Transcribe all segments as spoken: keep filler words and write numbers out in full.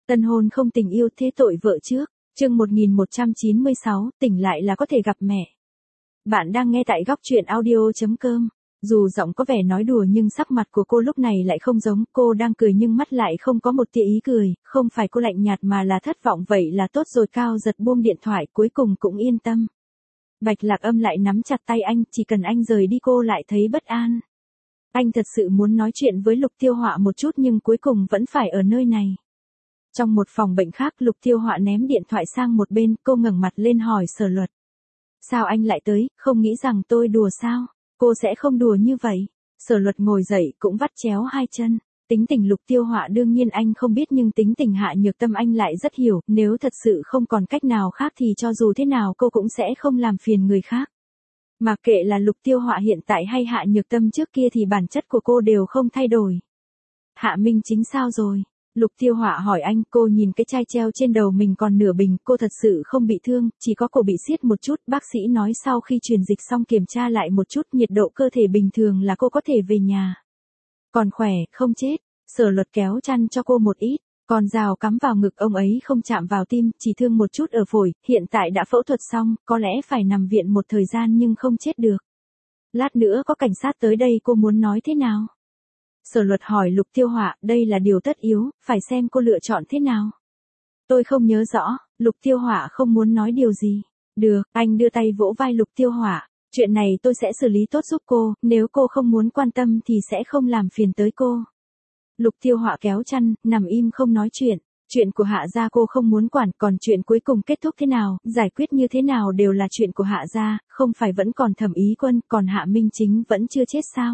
Tân hôn không tình yêu thế tội vợ trước. Chương một nghìn một trăm chín mươi sáu, tỉnh lại là có thể gặp mẹ. Bạn đang nghe tại góc truyện audio chấm com. Dù giọng có vẻ nói đùa nhưng sắc mặt của cô lúc này lại không giống, cô đang cười nhưng mắt lại không có một tia ý cười, không phải cô lạnh nhạt mà là thất vọng. Vậy là tốt rồi. Cao giật buông điện thoại, cuối cùng cũng yên tâm. Bạch Lạc Âm lại nắm chặt tay anh, chỉ cần anh rời đi cô lại thấy bất an. Anh thật sự muốn nói chuyện với Lục Tiêu Họa một chút nhưng cuối cùng vẫn phải ở nơi này. Trong một phòng bệnh khác, Lục Tiêu Họa ném điện thoại sang một bên, cô ngẩng mặt lên hỏi Sở Luật. Sao anh lại tới, không nghĩ rằng tôi đùa sao? Cô sẽ không đùa như vậy. Sở Luật ngồi dậy cũng vắt chéo hai chân. Tính tình Lục Tiêu Họa đương nhiên anh không biết nhưng tính tình Hạ Nhược Tâm anh lại rất hiểu, nếu thật sự không còn cách nào khác thì cho dù thế nào cô cũng sẽ không làm phiền người khác. Mà kệ là Lục Tiêu Họa hiện tại hay Hạ Nhược Tâm trước kia thì bản chất của cô đều không thay đổi. Hạ Minh Chính sao rồi? Lục Tiêu Họa hỏi anh. Cô nhìn cái chai treo trên đầu mình còn nửa bình, cô thật sự không bị thương, chỉ có cổ bị siết một chút. Bác sĩ nói sau khi truyền dịch xong kiểm tra lại một chút, nhiệt độ cơ thể bình thường là cô có thể về nhà. Còn khỏe, không chết. Sở Luật kéo chăn cho cô một ít. Con dao cắm vào ngực ông ấy không chạm vào tim, chỉ thương một chút ở phổi, hiện tại đã phẫu thuật xong, có lẽ phải nằm viện một thời gian nhưng không chết được. Lát nữa có cảnh sát tới đây cô muốn nói thế nào? Sở Luật hỏi Lục Tiêu Họa, đây là điều tất yếu, phải xem cô lựa chọn thế nào. Tôi không nhớ rõ. Lục Tiêu Họa không muốn nói điều gì. Được, anh đưa tay vỗ vai Lục Tiêu Họa. Chuyện này tôi sẽ xử lý tốt giúp cô, nếu cô không muốn quan tâm thì sẽ không làm phiền tới cô. Lục Tiêu Họa kéo chăn, nằm im không nói chuyện. Chuyện của Hạ gia cô không muốn quản, còn chuyện cuối cùng kết thúc thế nào, giải quyết như thế nào đều là chuyện của Hạ gia, không phải vẫn còn Thẩm Ý Quân, còn Hạ Minh Chính vẫn chưa chết sao?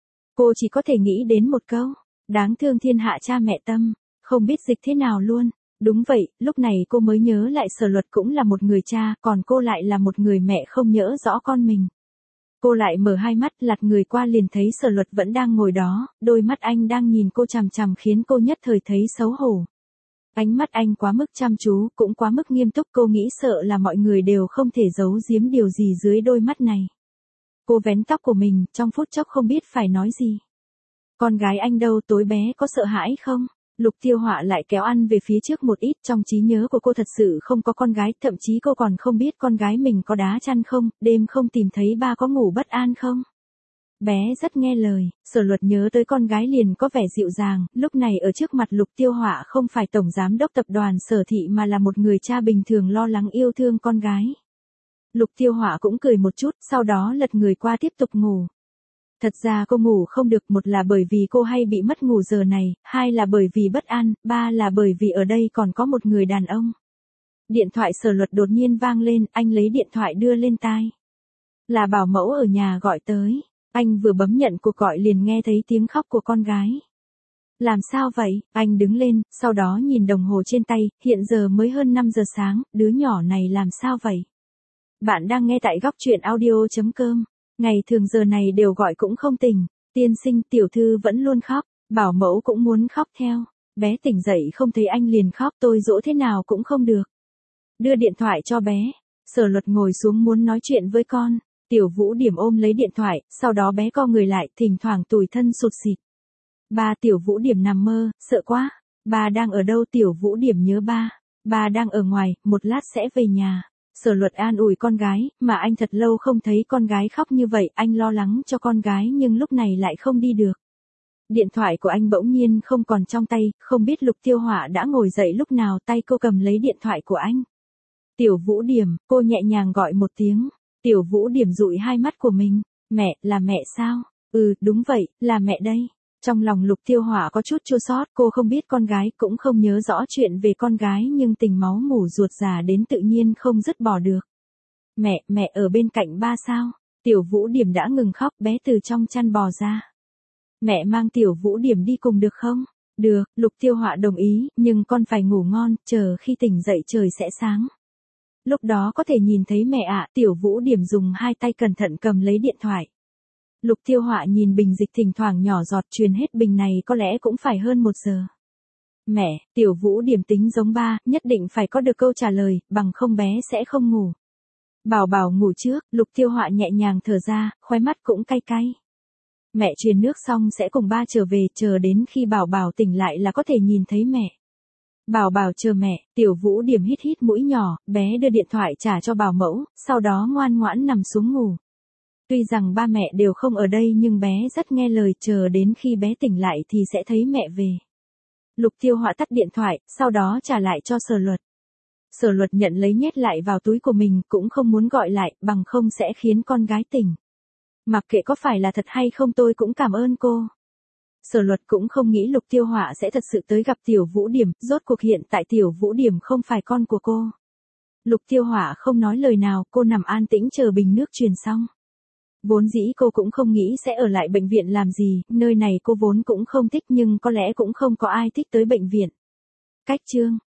Cô chỉ có thể nghĩ đến một câu, đáng thương thiên hạ cha mẹ tâm, không biết dịch thế nào luôn. Đúng vậy, lúc này cô mới nhớ lại Sở Luật cũng là một người cha, còn cô lại là một người mẹ không nhớ rõ con mình. Cô lại mở hai mắt, lật người qua liền thấy Sở Luật vẫn đang ngồi đó, đôi mắt anh đang nhìn cô chằm chằm khiến cô nhất thời thấy xấu hổ. Ánh mắt anh quá mức chăm chú, cũng quá mức nghiêm túc, cô nghĩ sợ là mọi người đều không thể giấu giếm điều gì dưới đôi mắt này. Cô vén tóc của mình, trong phút chốc không biết phải nói gì. Con gái anh đâu, tối bé có sợ hãi không? Lục Tiêu Họa lại kéo ăn về phía trước một ít, trong trí nhớ của cô thật sự không có con gái, thậm chí cô còn không biết con gái mình có đá chăn không, đêm không tìm thấy ba có ngủ bất an không. Bé rất nghe lời. Sở Luật nhớ tới con gái liền có vẻ dịu dàng, lúc này ở trước mặt Lục Tiêu Họa không phải tổng giám đốc tập đoàn Sở Thị mà là một người cha bình thường lo lắng yêu thương con gái. Lục Tiêu Họa cũng cười một chút, sau đó lật người qua tiếp tục ngủ. Thật ra cô ngủ không được, một là bởi vì cô hay bị mất ngủ giờ này, hai là bởi vì bất an, ba là bởi vì ở đây còn có một người đàn ông. Điện thoại Sở Luật đột nhiên vang lên, anh lấy điện thoại đưa lên tai. Là bảo mẫu ở nhà gọi tới. Anh vừa bấm nhận cuộc gọi liền nghe thấy tiếng khóc của con gái. Làm sao vậy? Anh đứng lên, sau đó nhìn đồng hồ trên tay, hiện giờ mới hơn năm giờ sáng, đứa nhỏ này làm sao vậy? Bạn đang nghe tại góc truyện audio chấm com. Ngày thường giờ này đều gọi cũng không tỉnh. Tiên sinh, tiểu thư vẫn luôn khóc. Bảo mẫu cũng muốn khóc theo. Bé tỉnh dậy không thấy anh liền khóc, tôi dỗ thế nào cũng không được. Đưa điện thoại cho bé. Sở Luật ngồi xuống muốn nói chuyện với con. Tiểu Vũ Điểm ôm lấy điện thoại, sau đó bé co người lại, thỉnh thoảng tủi thân sụt sịt. Ba, Tiểu Vũ Điểm nằm mơ, sợ quá. Ba đang ở đâu? Tiểu Vũ Điểm nhớ ba. Ba đang ở ngoài, một lát sẽ về nhà. Sở Luật an ủi con gái, mà anh thật lâu không thấy con gái khóc như vậy, anh lo lắng cho con gái nhưng lúc này lại không đi được. Điện thoại của anh bỗng nhiên không còn trong tay, không biết Lục Tiêu Họa đã ngồi dậy lúc nào, tay cô cầm lấy điện thoại của anh. Tiểu Vũ Điểm, cô nhẹ nhàng gọi một tiếng. Tiểu Vũ Điểm dụi hai mắt của mình. Mẹ, là mẹ sao? Ừ, đúng vậy, là mẹ đây. Trong lòng Lục Tiêu Họa có chút chua xót, cô không biết con gái, cũng không nhớ rõ chuyện về con gái nhưng tình máu mủ ruột già đến tự nhiên không dứt bỏ được. Mẹ, mẹ ở bên cạnh ba sao? Tiểu Vũ Điểm đã ngừng khóc, bé từ trong chăn bò ra. Mẹ mang Tiểu Vũ Điểm đi cùng được không? Được, Lục Tiêu Họa đồng ý, nhưng con phải ngủ ngon, chờ khi tỉnh dậy trời sẽ sáng. Lúc đó có thể nhìn thấy mẹ ạ. Tiểu Vũ Điểm dùng hai tay cẩn thận cầm lấy điện thoại. Lục Tiêu Họa nhìn bình dịch thỉnh thoảng nhỏ giọt, truyền hết bình này có lẽ cũng phải hơn một giờ. Mẹ, Tiểu Vũ Điểm tính giống ba, nhất định phải có được câu trả lời, bằng không bé sẽ không ngủ. Bảo bảo ngủ trước. Lục Tiêu Họa nhẹ nhàng thở ra, khóe mắt cũng cay cay. Mẹ truyền nước xong sẽ cùng ba trở về, chờ đến khi bảo bảo tỉnh lại là có thể nhìn thấy mẹ. Bảo bảo chờ mẹ, Tiểu Vũ Điểm hít hít mũi nhỏ, bé đưa điện thoại trả cho bảo mẫu, sau đó ngoan ngoãn nằm xuống ngủ. Tuy rằng ba mẹ đều không ở đây nhưng bé rất nghe lời, chờ đến khi bé tỉnh lại thì sẽ thấy mẹ về. Lục Tiêu Họa tắt điện thoại, sau đó trả lại cho Sở Luật. Sở Luật nhận lấy nhét lại vào túi của mình, cũng không muốn gọi lại, bằng không sẽ khiến con gái tỉnh. Mặc kệ có phải là thật hay không tôi cũng cảm ơn cô. Sở Luật cũng không nghĩ Lục Tiêu Họa sẽ thật sự tới gặp Tiểu Vũ Điểm, rốt cuộc hiện tại Tiểu Vũ Điểm không phải con của cô. Lục Tiêu Họa không nói lời nào, cô nằm an tĩnh chờ bình nước truyền xong. Vốn dĩ cô cũng không nghĩ sẽ ở lại bệnh viện làm gì, nơi này cô vốn cũng không thích nhưng có lẽ cũng không có ai thích tới bệnh viện. Cách chương